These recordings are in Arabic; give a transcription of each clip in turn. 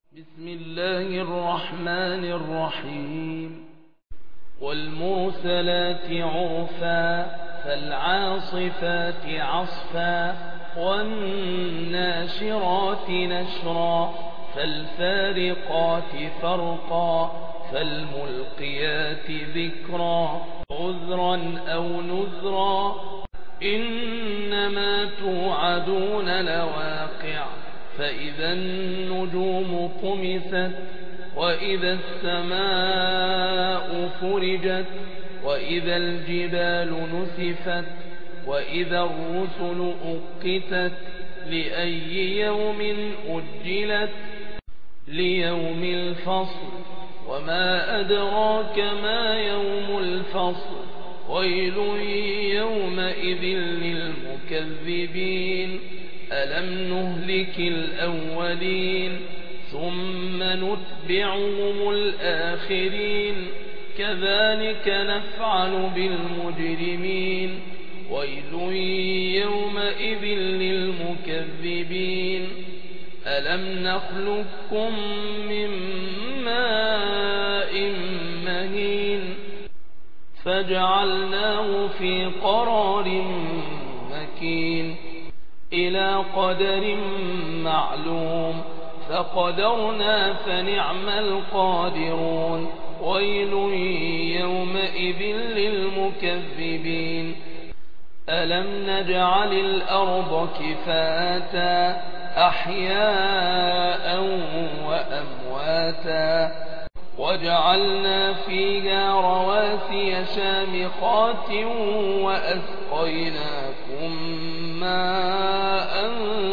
بسم الله الرحمن الرحيم والمرسلات عرفا فالعاصفات عصفا والناشرات نشرا فالفارقات فرقا فالملقيات ذكرا عذرا أو نذرا إنما توعدون لواقع فإذا النجوم طمست وإذا السماء فرجت وإذا الجبال نسفت وإذا الرسل أقتت لأي يوم أجلت ليوم الفصل وما أدراك ما يوم الفصل ويل يومئذ للمكذبين ألم نهلك الأولين ثم نتبعهم الآخرين كذلك نفعل بالمجرمين ويل يومئذ للمكذبين ألم نخلقكم من ماء مهين فجعلناه في قرار مكين إلى قدر معلوم فقدرنا فنعم القادرون ويل يومئذ للمكذبين ألم نجعل الأرض كفاتا أحياء وأمواتا وجعلنا فيها رواسي شامخات وأسقيناكم ماء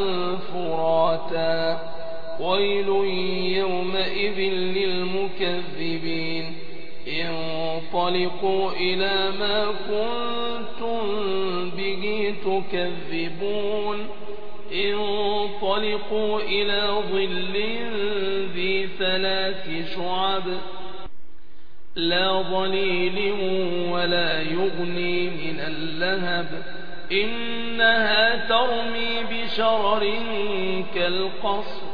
فراتا ويل يومئذ للمكذبين انطلقوا إلى ما كنتم به تكذبون انطلقوا إلى ظل ذي 3 شعب لا ظليل ولا يغني من اللهب إنها ترمي بشرر كالقصر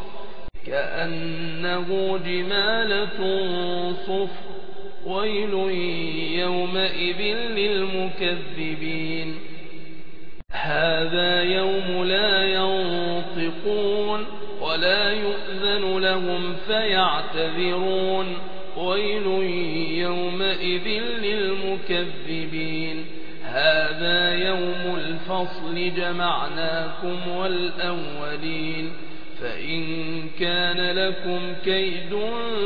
كأنه جمالة صفر ويل يومئذ للمكذبين هذا يوم لا ينطقون ولا يؤذن لهم فيعتذرون ويل يومئذ للمكذبين هذا يوم الفصل جمعناكم والأولين فإن كان لكم كيد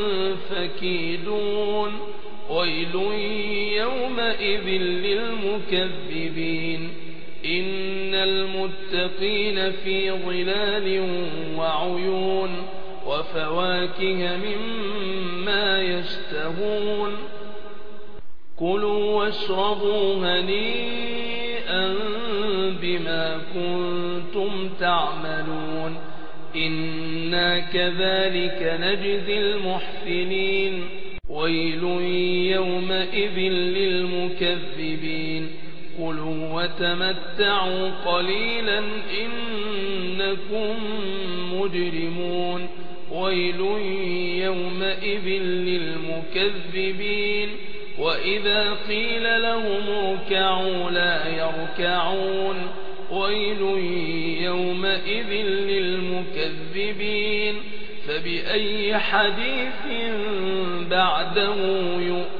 فكيدون ويل يومئذ للمكذبين إن المتقين في ظلال وعيون وفواكه مما يشتهون كلوا واشربوا هنيئا بما كنتم تعملون إنا كذلك نجزي المحسنين ويل يومئذ للمكذبين كلوا وتمتعوا قليلا إنكم مجرمون ويل يومئذ للمكذبين وإذا قيل لهم اركعوا لا يركعون ويل يومئذ للمكذبين فبأي حديث بعده يؤمنون